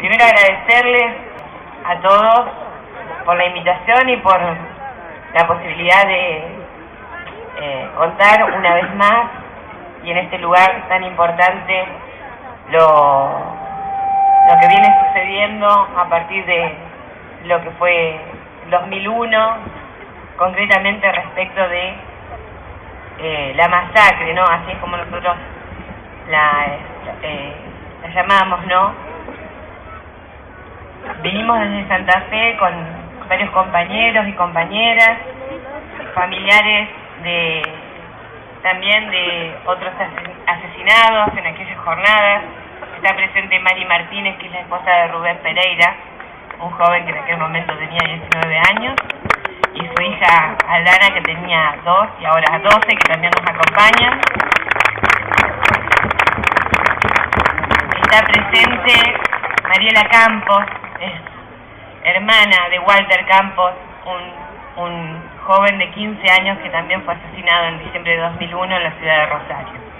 Primero agradecerles a todos por la invitación y por la posibilidad de contar una vez más y en este lugar tan importante lo que viene sucediendo a partir de lo que fue el 2001, concretamente respecto de la masacre, ¿no? Así es como nosotros la llamamos, ¿no? Vinimos desde Santa Fe con varios compañeros y compañeras, familiares también de otros asesinados en aquellas jornadas. Está presente Mari Martínez, que es la esposa de Rubén Pereira, un joven que en aquel momento tenía 19 años, y su hija Aldana, que tenía 2 y ahora 12, que también nos acompaña. Está presente Mariela Campos, es hermana de Walter Campos, un joven de 15 años que también fue asesinado en diciembre de 2001 en la ciudad de Rosario.